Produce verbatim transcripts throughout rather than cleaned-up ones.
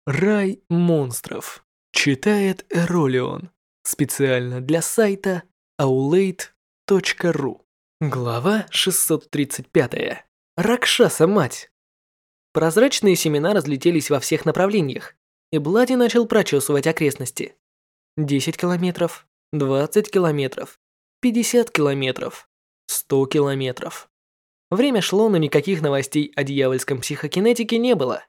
Рай монстров. Читает Эролион. Специально для сайта аулейт точка ру. Глава шестьсот тридцать пять. Ракшаса-мать. Прозрачные семена разлетелись во всех направлениях, и Блади начал прочесывать окрестности. десять километров, двадцать километров, пятьдесят километров, сто километров. Время шло, но никаких новостей о дьявольском психокинетике не было.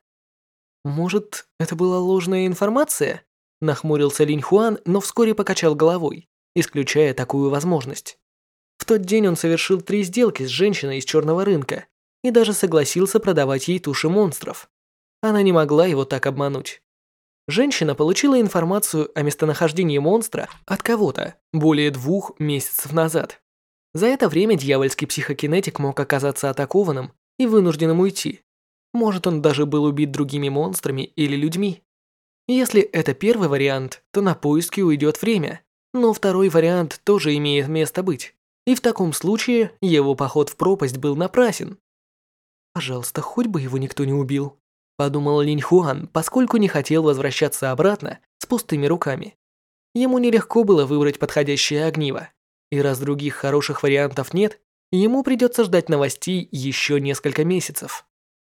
«Может, это была ложная информация?» – нахмурился Линь Хуан, но вскоре покачал головой, исключая такую возможность. В тот день он совершил три сделки с женщиной из черного рынка и даже согласился продавать ей туши монстров. Она не могла его так обмануть. Женщина получила информацию о местонахождении монстра от кого-то более двух месяцев назад. За это время дьявольский психокинетик мог оказаться атакованным и вынужденным уйти. Может, он даже был убит другими монстрами или людьми. Если это первый вариант, то на поиски уйдет время, но второй вариант тоже имеет место быть. И в таком случае его поход в пропасть был напрасен. «Пожалуйста, хоть бы его никто не убил», – подумал Линь Хуан, поскольку не хотел возвращаться обратно с пустыми руками. Ему нелегко было выбрать подходящее огниво, и раз других хороших вариантов нет, ему придется ждать новостей еще несколько месяцев.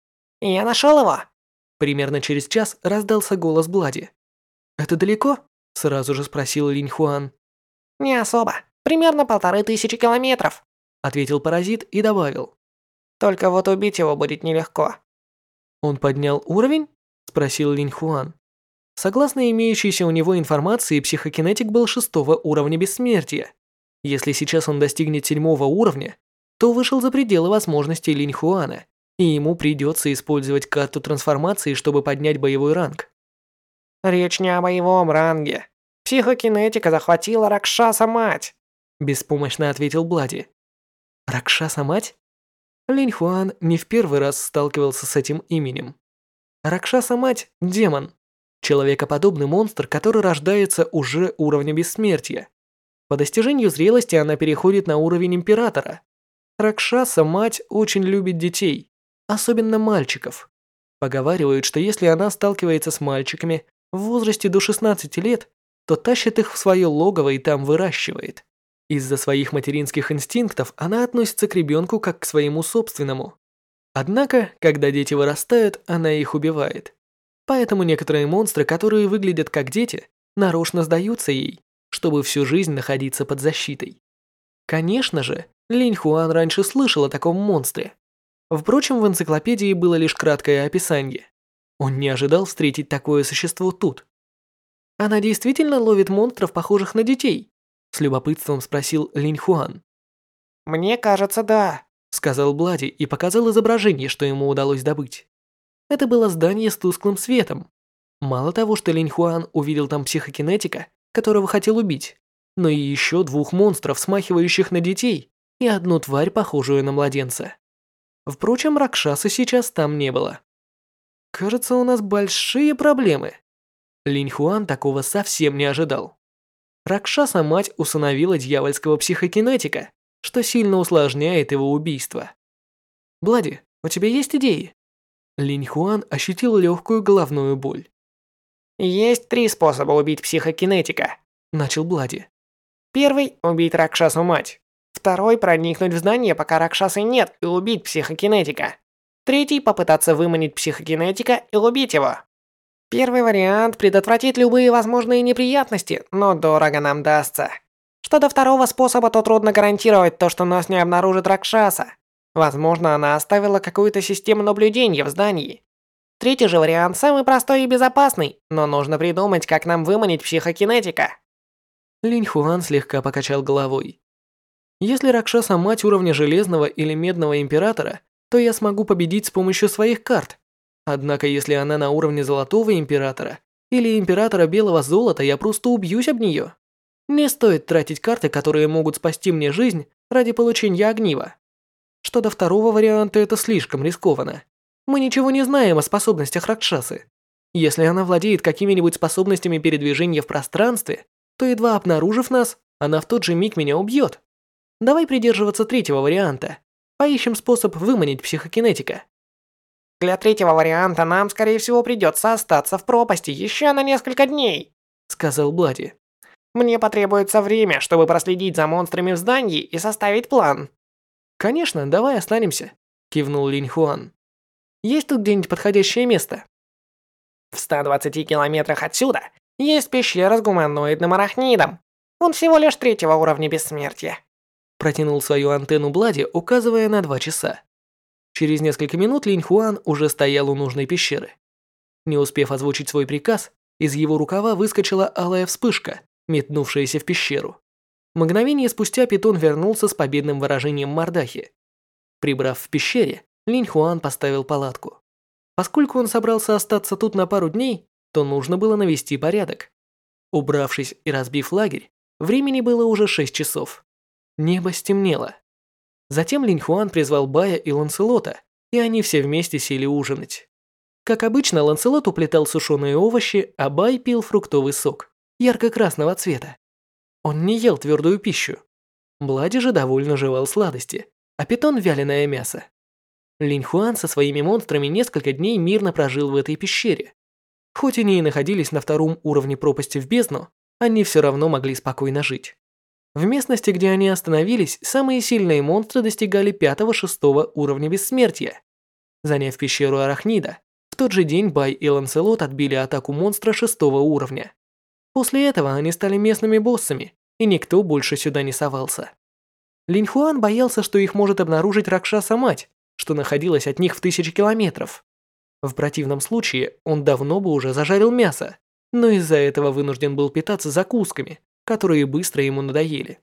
«Я нашел его!» Примерно через час раздался голос Блади. «Это далеко?» – сразу же спросил Линь Хуан. «Не особо. Примерно полторы тысячи километров», – ответил паразит и добавил. «Только вот убить его будет нелегко». «Он поднял уровень?» – спросил Линь Хуан. Согласно имеющейся у него информации, психокинетик был шестого уровня бессмертия. Если сейчас он достигнет седьмого уровня, то вышел за пределы возможностей Линь Хуана, и ему придется использовать карту трансформации, чтобы поднять боевой ранг. «Речь не о боевом ранге. Психокинетика захватила Ракшаса-мать», беспомощно ответил Блади. Ракшаса-мать? Линь Хуан не в первый раз сталкивался с этим именем. Ракшаса-мать – демон. Человекоподобный монстр, который рождается уже уровня бессмертия. По достижению зрелости она переходит на уровень императора. Ракшаса-мать очень любит детей. Особенно мальчиков. Поговаривают, что если она сталкивается с мальчиками в возрасте до шестнадцати лет, то тащит их в свое логово и там выращивает. Из-за своих материнских инстинктов она относится к ребенку как к своему собственному. Однако, когда дети вырастают, она их убивает. Поэтому некоторые монстры, которые выглядят как дети, нарочно сдаются ей, чтобы всю жизнь находиться под защитой. Конечно же, Линь Хуан раньше слышал о таком монстре. Впрочем, в энциклопедии было лишь краткое описание. Он не ожидал встретить такое существо тут. «Она действительно ловит монстров, похожих на детей?» С любопытством спросил Линь Хуан. «Мне кажется, да», сказал Блади и показал изображение, что ему удалось добыть. Это было здание с тусклым светом. Мало того, что Линь Хуан увидел там психокинетика, которого хотел убить, но и еще двух монстров, смахивающих на детей, и одну тварь, похожую на младенца. Впрочем, Ракшаса сейчас там не было. Кажется, у нас большие проблемы. Линь Хуан такого совсем не ожидал. Ракшаса-мать усыновила дьявольского психокинетика, что сильно усложняет его убийство. Блади, у тебя есть идеи? Линь Хуан ощутил легкую головную боль. «Есть три способа убить психокинетика», начал Блади. «Первый – убить Ракшасу-мать. Второй – проникнуть в здание, пока Ракшасы нет, и убить психокинетика. Третий – попытаться выманить психокинетика и убить его. Первый вариант предотвратит любые возможные неприятности, но дорого нам дастся. Что до второго способа, то трудно гарантировать то, что нас не обнаружит Ракшаса. Возможно, она оставила какую-то систему наблюдения в здании. Третий же вариант самый простой и безопасный, но нужно придумать, как нам выманить психокинетика». Линь Хуан слегка покачал головой. Если Ракшаса мать уровня Железного или Медного Императора, то я смогу победить с помощью своих карт. Однако если она на уровне Золотого Императора или Императора Белого Золота, я просто убьюсь об нее. Не стоит тратить карты, которые могут спасти мне жизнь ради получения огнива. Что до второго варианта, это слишком рискованно. Мы ничего не знаем о способностях Ракшасы. Если она владеет какими-нибудь способностями передвижения в пространстве, то едва обнаружив нас, она в тот же миг меня убьет. Давай придерживаться третьего варианта. Поищем способ выманить психокинетика. Для третьего варианта нам, скорее всего, придется остаться в пропасти еще на несколько дней», — сказал Блади. «Мне потребуется время, чтобы проследить за монстрами в здании и составить план». «Конечно, давай останемся», — кивнул Линь Хуан. «Есть тут где-нибудь подходящее место?» «В ста двадцати километрах отсюда есть пещера с гуманоидным арахнидом. Он всего лишь третьего уровня бессмертия». Протянул свою антенну Блади, указывая на два часа. Через несколько минут Линь Хуан уже стоял у нужной пещеры. Не успев озвучить свой приказ, из его рукава выскочила алая вспышка, метнувшаяся в пещеру. Мгновение спустя питон вернулся с победным выражением мордахи. Прибрав в пещере, Линь Хуан поставил палатку. Поскольку он собрался остаться тут на пару дней, то нужно было навести порядок. Убравшись и разбив лагерь, времени было уже шесть часов. Небо стемнело. Затем Линь Хуан призвал Бая и Ланселота, и они все вместе сели ужинать. Как обычно, Ланселот уплетал сушеные овощи, а Бай пил фруктовый сок, ярко-красного цвета. Он не ел твердую пищу. Блади же довольно жевал сладости, а питон вяленое мясо. Линь Хуан со своими монстрами несколько дней мирно прожил в этой пещере. Хоть они и находились на втором уровне пропасти в бездну, они все равно могли спокойно жить. В местности, где они остановились, самые сильные монстры достигали пятого-шестого уровня бессмертия. Заняв пещеру Арахнида, в тот же день Бай и Ланселот отбили атаку монстра шестого уровня. После этого они стали местными боссами, и никто больше сюда не совался. Линь Хуан боялся, что их может обнаружить Ракшаса-мать, что находилась от них в тысячи километров. В противном случае он давно бы уже зажарил мясо, но из-за этого вынужден был питаться закусками, которые быстро ему надоели.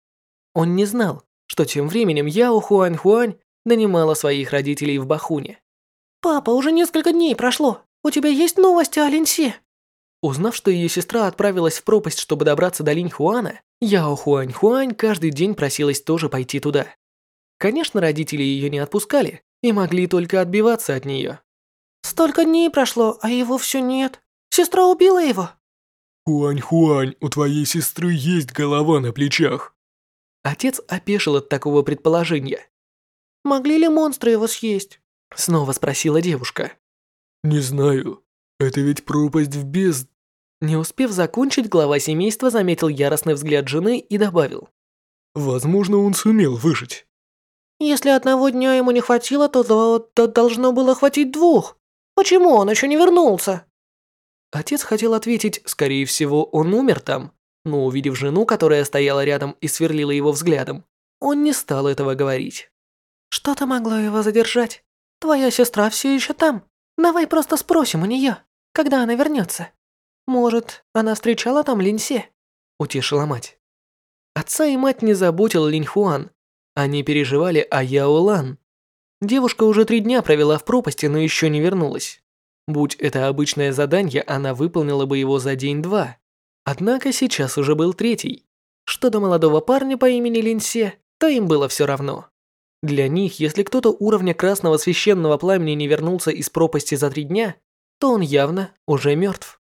Он не знал, что тем временем Яо Хуань-Хуань донимала своих родителей в Бахуне. «Папа, уже несколько дней прошло. У тебя есть новости о Линьсе?» Узнав, что ее сестра отправилась в пропасть, чтобы добраться до Линь Хуана, Яо Хуань-Хуань каждый день просилась тоже пойти туда. Конечно, родители ее не отпускали и могли только отбиваться от нее. «Столько дней прошло, а его все нет. Сестра убила его?» «Хуань-Хуань, у твоей сестры есть голова на плечах». Отец опешил от такого предположения. «Могли ли монстры его съесть?» Снова спросила девушка. «Не знаю. Это ведь пропасть в безд...» Не успев закончить, глава семейства заметил яростный взгляд жены и добавил. «Возможно, он сумел выжить». «Если одного дня ему не хватило, то, то, то должно было хватить двух. Почему он еще не вернулся?» Отец хотел ответить, скорее всего, он умер там, но увидев жену, которая стояла рядом и сверлила его взглядом, он не стал этого говорить. «Что-то могло его задержать. Твоя сестра все еще там. Давай просто спросим у нее, когда она вернется. Может, она встречала там Линьсе?» Утешила мать. Отца и мать не заботил Линь Хуан. Они переживали о Яо Лан. Девушка уже три дня провела в пропасти, но еще не вернулась. Будь это обычное задание, она выполнила бы его за день-два. Однако сейчас уже был третий. Что до молодого парня по имени Линьсе, то им было все равно. Для них, если кто-то уровня красного священного пламени не вернулся из пропасти за три дня, то он явно уже мертв.